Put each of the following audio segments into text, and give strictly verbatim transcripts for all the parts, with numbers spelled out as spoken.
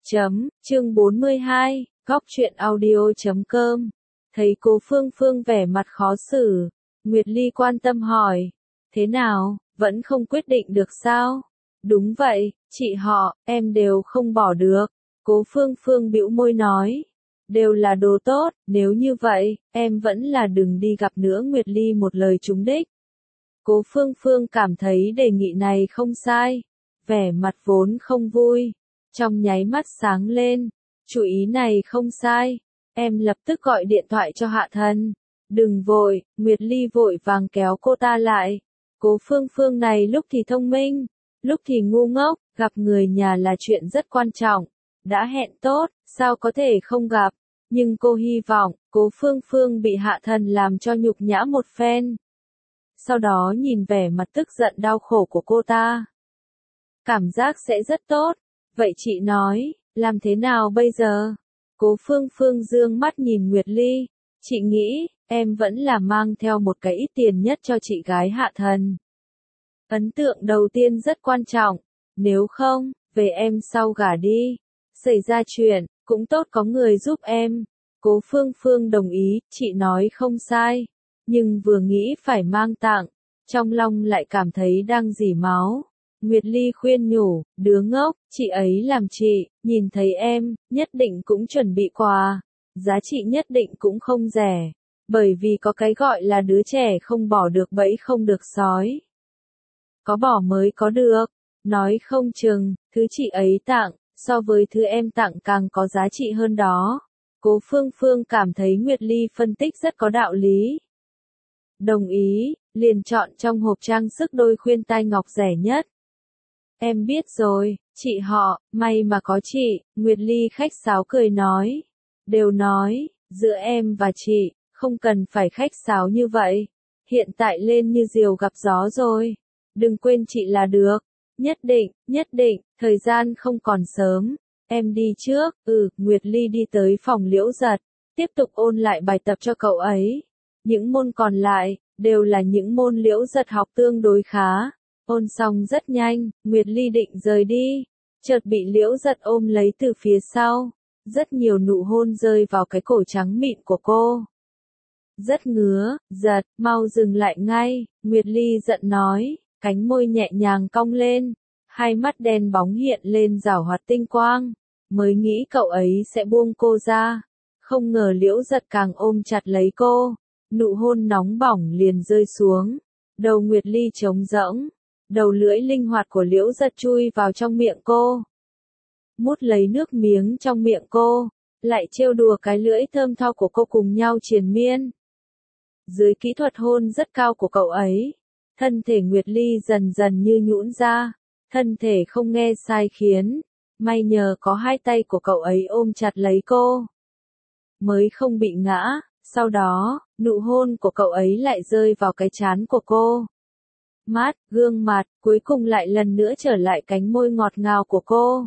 Chấm, chương bốn mươi hai, góc truyện audio chấm com. Thấy Cố Phương Phương vẻ mặt khó xử, Nguyệt Ly quan tâm hỏi, thế nào, vẫn không quyết định được sao? Đúng vậy, chị họ, em đều không bỏ được. Cố Phương Phương bĩu môi nói, đều là đồ tốt, nếu như vậy, em vẫn là đừng đi gặp nữa. Nguyệt Ly một lời trúng đích. Cố Phương Phương cảm thấy đề nghị này không sai, vẻ mặt vốn không vui, trong nháy mắt sáng lên, chủ ý này không sai, em lập tức gọi điện thoại cho Hạ Thần. Đừng vội, Nguyệt Ly vội vàng kéo cô ta lại. Cố Phương Phương này lúc thì thông minh, lúc thì ngu ngốc, gặp người nhà là chuyện rất quan trọng, đã hẹn tốt, sao có thể không gặp, nhưng cô hy vọng, Cố Phương Phương bị Hạ Thần làm cho nhục nhã một phen. Sau đó nhìn vẻ mặt tức giận đau khổ của cô ta. Cảm giác sẽ rất tốt, vậy chị nói, làm thế nào bây giờ? Cố Phương Phương dương mắt nhìn Nguyệt Ly, chị nghĩ, em vẫn là mang theo một cái ít tiền nhất cho chị gái Hạ Thần. Ấn tượng đầu tiên rất quan trọng, nếu không, về em sau gả đi. Xảy ra chuyện, cũng tốt có người giúp em. Cố Phương Phương đồng ý, chị nói không sai, nhưng vừa nghĩ phải mang tặng, trong lòng lại cảm thấy đang rỉ máu. Nguyệt Ly khuyên nhủ, đứa ngốc, chị ấy làm chị, nhìn thấy em, nhất định cũng chuẩn bị quà, giá trị nhất định cũng không rẻ, bởi vì có cái gọi là đứa trẻ không bỏ được bẫy không được sói. Có bỏ mới có được, nói không chừng, thứ chị ấy tặng, so với thứ em tặng càng có giá trị hơn đó. Cố Phương Phương cảm thấy Nguyệt Ly phân tích rất có đạo lý. Đồng ý, liền chọn trong hộp trang sức đôi khuyên tai ngọc rẻ nhất. Em biết rồi, chị họ, may mà có chị. Nguyệt Ly khách sáo cười nói. Đều nói, giữa em và chị, không cần phải khách sáo như vậy. Hiện tại lên như diều gặp gió rồi. Đừng quên chị là được. Nhất định, nhất định, thời gian không còn sớm. Em đi trước. Ừ, Nguyệt Ly đi tới phòng Liễu Giật, tiếp tục ôn lại bài tập cho cậu ấy. Những môn còn lại, đều là những môn Liễu Giật học tương đối khá. Ôn xong rất nhanh, Nguyệt Ly định rời đi, chợt bị Liễu Giật ôm lấy từ phía sau, rất nhiều nụ hôn rơi vào cái cổ trắng mịn của cô. Rất ngứa, Giật, mau dừng lại ngay, Nguyệt Ly giận nói, cánh môi nhẹ nhàng cong lên, hai mắt đen bóng hiện lên giảo hoạt tinh quang, mới nghĩ cậu ấy sẽ buông cô ra, không ngờ Liễu Giật càng ôm chặt lấy cô, nụ hôn nóng bỏng liền rơi xuống, đầu Nguyệt Ly trống rỗng. Đầu lưỡi linh hoạt của Liễu Giật chui vào trong miệng cô. Mút lấy nước miếng trong miệng cô, lại trêu đùa cái lưỡi thơm tho của cô cùng nhau triền miên. Dưới kỹ thuật hôn rất cao của cậu ấy, thân thể Nguyệt Ly dần dần như nhũn ra, thân thể không nghe sai khiến, may nhờ có hai tay của cậu ấy ôm chặt lấy cô, mới không bị ngã. Sau đó, nụ hôn của cậu ấy lại rơi vào cái trán của cô. Mắt, gương mặt, cuối cùng lại lần nữa trở lại cánh môi ngọt ngào của cô.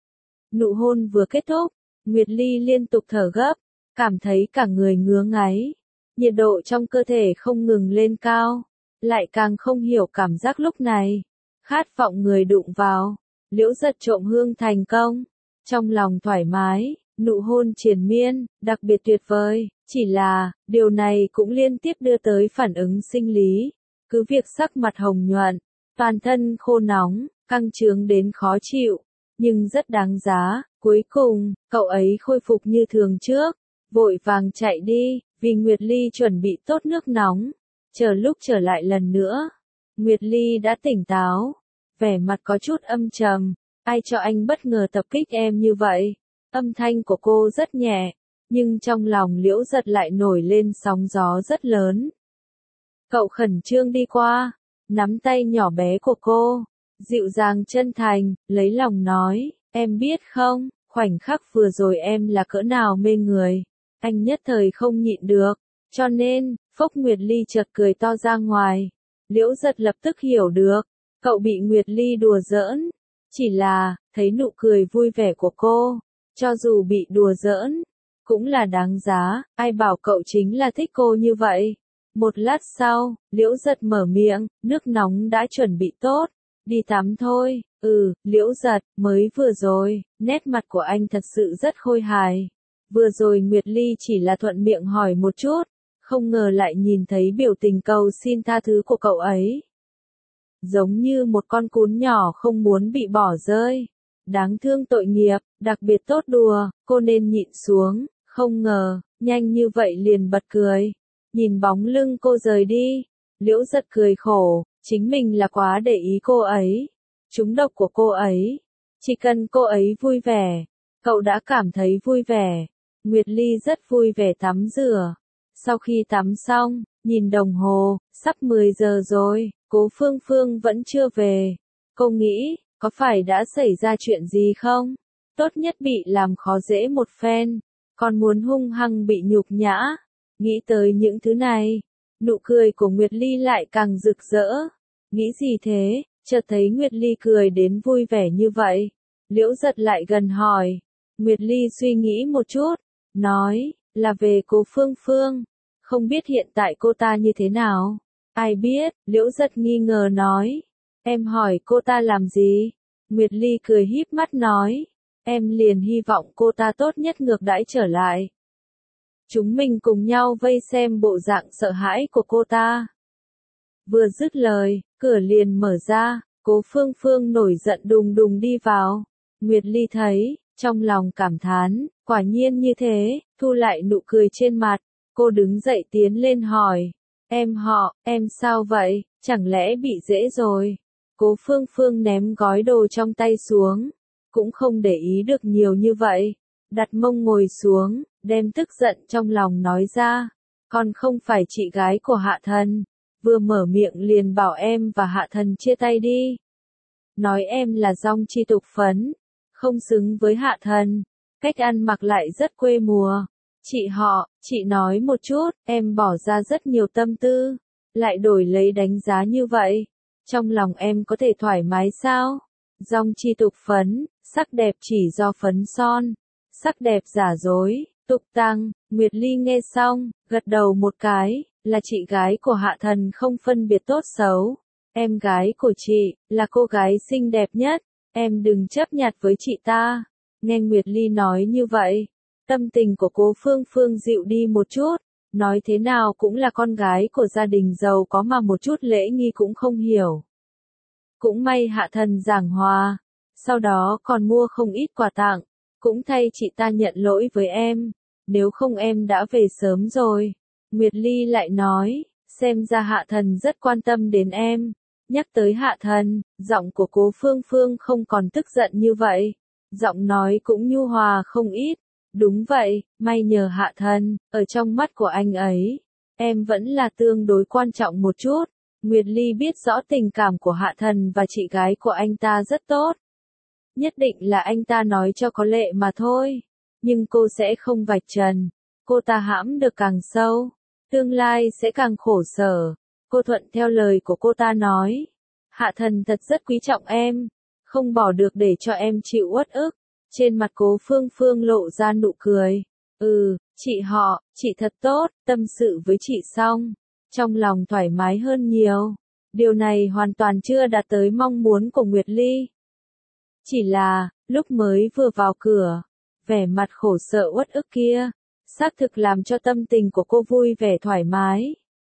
Nụ hôn vừa kết thúc, Nguyệt Ly liên tục thở gấp, cảm thấy cả người ngứa ngáy, nhiệt độ trong cơ thể không ngừng lên cao, lại càng không hiểu cảm giác lúc này, khát vọng người đụng vào. Liễu Giật trộm hương thành công, trong lòng thoải mái, nụ hôn triền miên, đặc biệt tuyệt vời, chỉ là, điều này cũng liên tiếp đưa tới phản ứng sinh lý. Cứ việc sắc mặt hồng nhuận, toàn thân khô nóng, căng trướng đến khó chịu, nhưng rất đáng giá. Cuối cùng, cậu ấy khôi phục như thường trước, vội vàng chạy đi, vì Nguyệt Ly chuẩn bị tốt nước nóng. Chờ lúc trở lại lần nữa, Nguyệt Ly đã tỉnh táo, vẻ mặt có chút âm trầm. Ai cho anh bất ngờ tập kích em như vậy? Âm thanh của cô rất nhẹ, nhưng trong lòng Liễu Giật lại nổi lên sóng gió rất lớn. Cậu khẩn trương đi qua, nắm tay nhỏ bé của cô, dịu dàng chân thành, lấy lòng nói, em biết không, khoảnh khắc vừa rồi em là cỡ nào mê người, anh nhất thời không nhịn được, cho nên, phốc. Nguyệt Ly chợt cười to ra ngoài, Liễu Giật lập tức hiểu được, cậu bị Nguyệt Ly đùa giỡn, chỉ là, thấy nụ cười vui vẻ của cô, cho dù bị đùa giỡn, cũng là đáng giá, ai bảo cậu chính là thích cô như vậy. Một lát sau, Liễu Giật mở miệng, nước nóng đã chuẩn bị tốt, Đi tắm thôi, ừ, Liễu Giật, mới vừa rồi, nét mặt của anh thật sự rất khôi hài. Vừa rồi Nguyệt Ly chỉ là thuận miệng hỏi một chút, không ngờ lại nhìn thấy biểu tình cầu xin tha thứ của cậu ấy. Giống như một con cún nhỏ không muốn bị bỏ rơi. Đáng thương tội nghiệp, đặc biệt tốt đùa, cô nên nhịn xuống, không ngờ, nhanh như vậy liền bật cười. Nhìn bóng lưng cô rời đi, Liễu Giật cười khổ, chính mình là quá để ý cô ấy. Trúng độc của cô ấy. Chỉ cần cô ấy vui vẻ, cậu đã cảm thấy vui vẻ. Nguyệt Ly rất vui vẻ tắm rửa. Sau khi tắm xong, nhìn đồng hồ, sắp mười giờ rồi, Cố Phương Phương vẫn chưa về. Cô nghĩ, có phải đã xảy ra chuyện gì không? Tốt nhất bị làm khó dễ một phen, còn muốn hung hăng bị nhục nhã. Nghĩ tới những thứ này, nụ cười của Nguyệt Ly lại càng rực rỡ. Nghĩ gì thế, chợt thấy Nguyệt Ly cười đến vui vẻ như vậy. Liễu Giật lại gần hỏi. Nguyệt Ly suy nghĩ một chút, nói, là về Cố Phương Phương. Không biết hiện tại cô ta như thế nào? Ai biết, Liễu Giật nghi ngờ nói. Em hỏi cô ta làm gì? Nguyệt Ly cười híp mắt nói. Em liền hy vọng cô ta tốt nhất ngược đãi trở lại. Chúng mình cùng nhau vây xem bộ dạng sợ hãi của cô ta. Vừa dứt lời, cửa liền mở ra, Cố Phương Phương nổi giận đùng đùng đi vào. Nguyệt Ly thấy, trong lòng cảm thán, quả nhiên như thế, thu lại nụ cười trên mặt. Cô đứng dậy tiến lên hỏi. Em họ, em sao vậy, chẳng lẽ bị dễ rồi? Cố Phương Phương ném gói đồ trong tay xuống, cũng không để ý được nhiều như vậy. Đặt mông ngồi xuống, đem tức giận trong lòng nói ra. Còn không phải chị gái của Hạ Thần. Vừa mở miệng liền bảo em và Hạ Thần chia tay đi. Nói em là dong chi tục phấn, không xứng với Hạ Thần. Cách ăn mặc lại rất quê mùa. Chị họ, chị nói một chút, em bỏ ra rất nhiều tâm tư, lại đổi lấy đánh giá như vậy. Trong lòng em có thể thoải mái sao? Dong chi tục phấn, sắc đẹp chỉ do phấn son, sắc đẹp giả dối, tục tăng. Nguyệt Ly nghe xong, gật đầu một cái, là chị gái của Hạ Thần không phân biệt tốt xấu. Em gái của chị, là cô gái xinh đẹp nhất, em đừng chấp nhặt với chị ta. Nghe Nguyệt Ly nói như vậy, tâm tình của Cố Phương Phương dịu đi một chút, nói thế nào cũng là con gái của gia đình giàu có mà một chút lễ nghi cũng không hiểu. Cũng may Hạ Thần giảng hòa, sau đó còn mua không ít quà tặng, cũng thay chị ta nhận lỗi với em, nếu không em đã về sớm rồi. Nguyệt Ly lại nói, xem ra Hạ Thần rất quan tâm đến em. Nhắc tới Hạ Thần, giọng của Cố Phương Phương không còn tức giận như vậy, giọng nói cũng nhu hòa không ít. Đúng vậy, may nhờ Hạ Thần, ở trong mắt của anh ấy, em vẫn là tương đối quan trọng một chút. Nguyệt Ly biết rõ tình cảm của Hạ Thần và chị gái của anh ta rất tốt. Nhất định là anh ta nói cho có lệ mà thôi. Nhưng cô sẽ không vạch trần. Cô ta hãm được càng sâu, tương lai sẽ càng khổ sở. Cô thuận theo lời của cô ta nói. Hạ Thần thật rất quý trọng em, không bỏ được để cho em chịu uất ức. Trên mặt Cố Phương Phương lộ ra nụ cười. Ừ, chị họ, chị thật tốt, tâm sự với chị xong. Trong lòng thoải mái hơn nhiều. Điều này hoàn toàn chưa đạt tới mong muốn của Nguyệt Ly. Chỉ là, lúc mới vừa vào cửa, vẻ mặt khổ sở uất ức kia, xác thực làm cho tâm tình của cô vui vẻ thoải mái.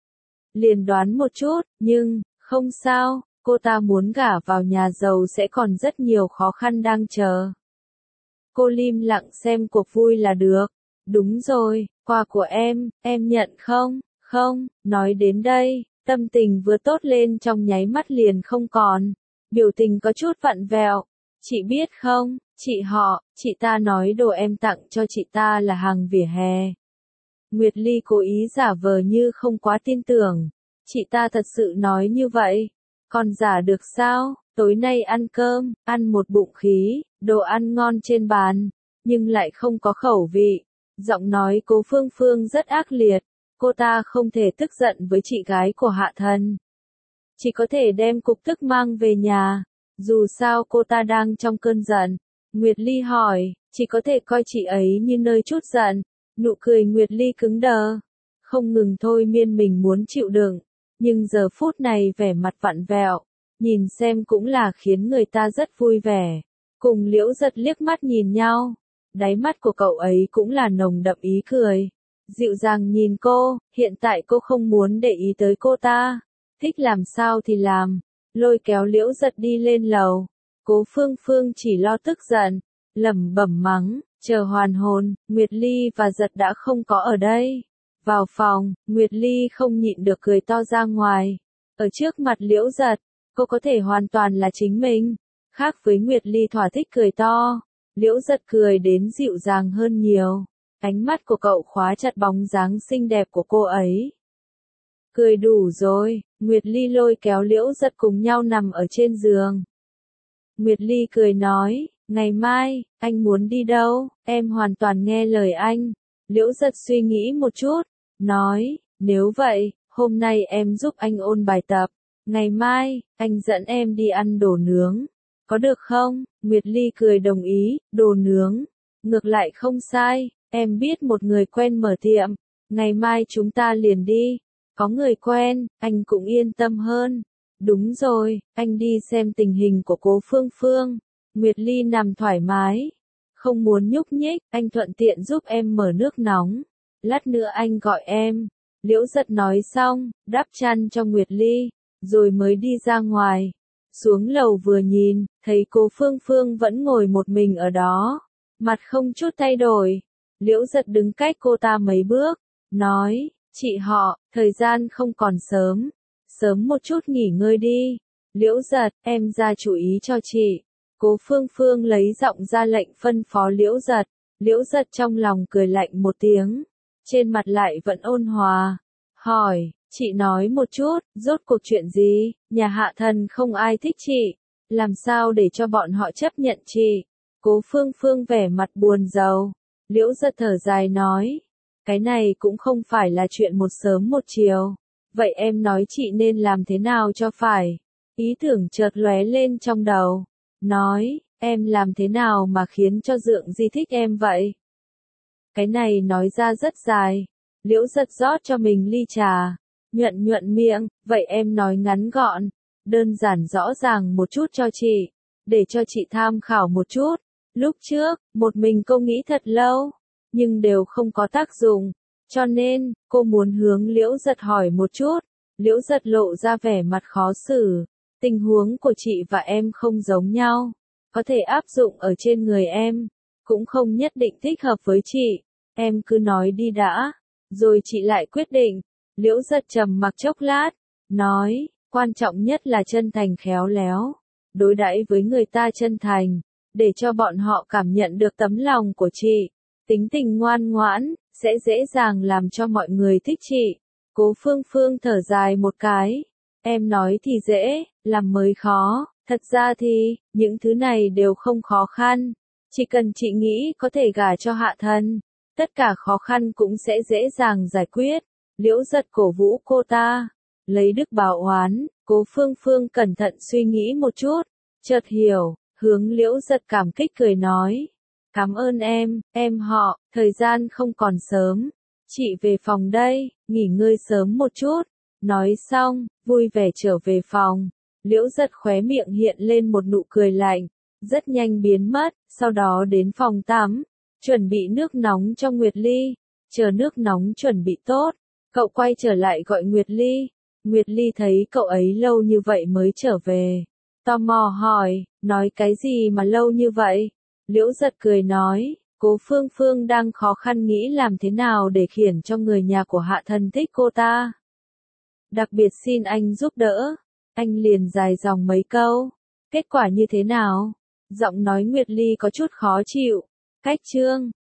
Liền đoán một chút, nhưng, không sao, cô ta muốn gả vào nhà giàu sẽ còn rất nhiều khó khăn đang chờ. Cô lim lặng xem cuộc vui là được. Đúng rồi, quà của em, em nhận không? Không, nói đến đây, tâm tình vừa tốt lên trong nháy mắt liền không còn. Biểu tình có chút vặn vẹo. Chị biết không, chị họ, chị ta nói đồ em tặng cho chị ta là hàng vỉa hè. Nguyệt Ly cố ý giả vờ như không quá tin tưởng. Chị ta thật sự nói như vậy. Còn giả được sao? Tối nay ăn cơm, ăn một bụng khí, đồ ăn ngon trên bàn, nhưng lại không có khẩu vị. Giọng nói Cố Phương Phương rất ác liệt. Cô ta không thể tức giận với chị gái của Hạ Thần. Chỉ có thể đem cục tức mang về nhà. Dù sao cô ta đang trong cơn giận. Nguyệt Ly hỏi, chỉ có thể coi chị ấy như nơi chút giận. Nụ cười Nguyệt Ly cứng đờ. Không ngừng thôi miên mình muốn chịu đựng. Nhưng giờ phút này vẻ mặt vặn vẹo. nhìn xem cũng là khiến người ta rất vui vẻ. Cùng Liễu Giật liếc mắt nhìn nhau, đáy mắt của cậu ấy cũng là nồng đậm ý cười. Dịu dàng nhìn cô, hiện tại cô không muốn để ý tới cô ta. Thích làm sao thì làm, lôi kéo Liễu Giật đi lên lầu. Cố Phương Phương chỉ lo tức giận, lẩm bẩm mắng, chờ hoàn hồn, Nguyệt Ly và Giật đã không có ở đây. Vào phòng, Nguyệt Ly không nhịn được cười to ra ngoài. Ở trước mặt Liễu Giật, cô có thể hoàn toàn là chính mình. Khác với Nguyệt Ly thỏa thích cười to, Liễu Giật cười đến dịu dàng hơn nhiều. Ánh mắt của cậu khóa chặt bóng dáng xinh đẹp của cô ấy. Cười đủ rồi, Nguyệt Ly lôi kéo Liễu Giật cùng nhau nằm ở trên giường. Nguyệt Ly cười nói, ngày mai, anh muốn đi đâu, em hoàn toàn nghe lời anh. Liễu Giật suy nghĩ một chút, nói, nếu vậy, hôm nay em giúp anh ôn bài tập, ngày mai, anh dẫn em đi ăn đồ nướng. Có được không? Nguyệt Ly cười đồng ý, đồ nướng. Ngược lại không sai, em biết một người quen mở tiệm, ngày mai chúng ta liền đi. Có người quen, anh cũng yên tâm hơn. Đúng rồi, anh đi xem tình hình của Cố Phương Phương. Nguyệt Ly nằm thoải mái, không muốn nhúc nhích, anh thuận tiện giúp em mở nước nóng. Lát nữa anh gọi em. Liễu Giật nói xong, đắp chăn cho Nguyệt Ly, rồi mới đi ra ngoài. Xuống lầu vừa nhìn, thấy Cố Phương Phương vẫn ngồi một mình ở đó, mặt không chút thay đổi. Liễu Giật đứng cách cô ta mấy bước, nói, chị họ, thời gian không còn sớm, sớm một chút nghỉ ngơi đi. Liễu Giật, em ra chủ ý cho chị. Cố Phương Phương lấy giọng ra lệnh phân phó Liễu Giật. Liễu Giật trong lòng cười lạnh một tiếng, trên mặt lại vẫn ôn hòa, hỏi, chị nói một chút, rốt cuộc chuyện gì, nhà Hạ Thần không ai thích chị, làm sao để cho bọn họ chấp nhận chị. Cố Phương Phương vẻ mặt buồn rầu. Liễu Giật thở dài nói, cái này cũng không phải là chuyện một sớm một chiều, vậy em nói chị nên làm thế nào cho phải. Ý tưởng chợt lóe lên trong đầu, nói, em làm thế nào mà khiến cho Dượng Di thích em vậy? Cái này nói ra rất dài. Liễu Giật rót cho mình ly trà, nhuận nhuận miệng, vậy em nói ngắn gọn, đơn giản rõ ràng một chút cho chị, để cho chị tham khảo một chút. Lúc trước, một mình cô nghĩ thật lâu, nhưng đều không có tác dụng, cho nên, cô muốn hướng Liễu Giật hỏi một chút. Liễu Giật lộ ra vẻ mặt khó xử, tình huống của chị và em không giống nhau, có thể áp dụng ở trên người em, cũng không nhất định thích hợp với chị, em cứ nói đi đã, rồi chị lại quyết định. Liễu Giật trầm mặc chốc lát, nói, quan trọng nhất là chân thành khéo léo, đối đãi với người ta chân thành, để cho bọn họ cảm nhận được tấm lòng của chị, tính tình ngoan ngoãn, sẽ dễ dàng làm cho mọi người thích chị. Cố Phương Phương thở dài một cái, em nói thì dễ, làm mới khó, thật ra thì, những thứ này đều không khó khăn, chỉ cần chị nghĩ có thể gả cho Hạ Thần, tất cả khó khăn cũng sẽ dễ dàng giải quyết. Liễu Giật cổ vũ cô ta, lấy đức báo oán. Cố Phương Phương cẩn thận suy nghĩ một chút, chợt hiểu, hướng Liễu Giật cảm kích cười nói, cảm ơn em, em họ, thời gian không còn sớm, chị về phòng đây, nghỉ ngơi sớm một chút. Nói xong, vui vẻ trở về phòng. Liễu Giật khóe miệng hiện lên một nụ cười lạnh, rất nhanh biến mất, sau đó đến phòng tắm, chuẩn bị nước nóng cho Nguyệt Ly. Chờ nước nóng chuẩn bị tốt, cậu quay trở lại gọi Nguyệt Ly. Nguyệt Ly thấy cậu ấy lâu như vậy mới trở về, tò mò hỏi, nói cái gì mà lâu như vậy? Liễu Giật cười nói, Cố Phương Phương đang khó khăn nghĩ làm thế nào để khiển cho người nhà của Hạ Thần thích cô ta. Đặc biệt xin anh giúp đỡ. Anh liền dài dòng mấy câu. Kết quả như thế nào? Giọng nói Nguyệt Ly có chút khó chịu. Cách chương